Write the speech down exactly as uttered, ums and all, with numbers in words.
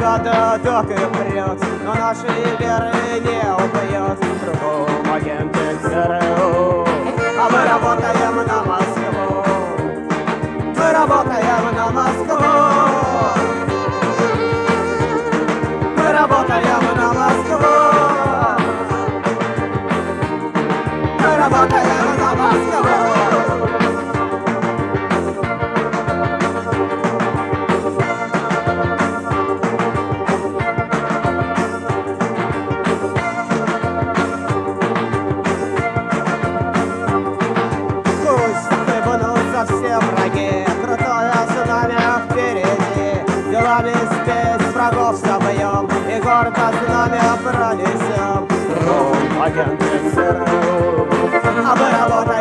награда так и прет, но наши веры не убьет. Кругом агенты ЦРУ, а мы работаем на Москву. Мы работаем на Москву. Мы работаем на Москву. Мы работаем на Москву. Все враги, крутое знамя впереди, делами спесь врагов собьем и гордо знамя пронесем. Ром, агенты ЦРУ, а мы работаем.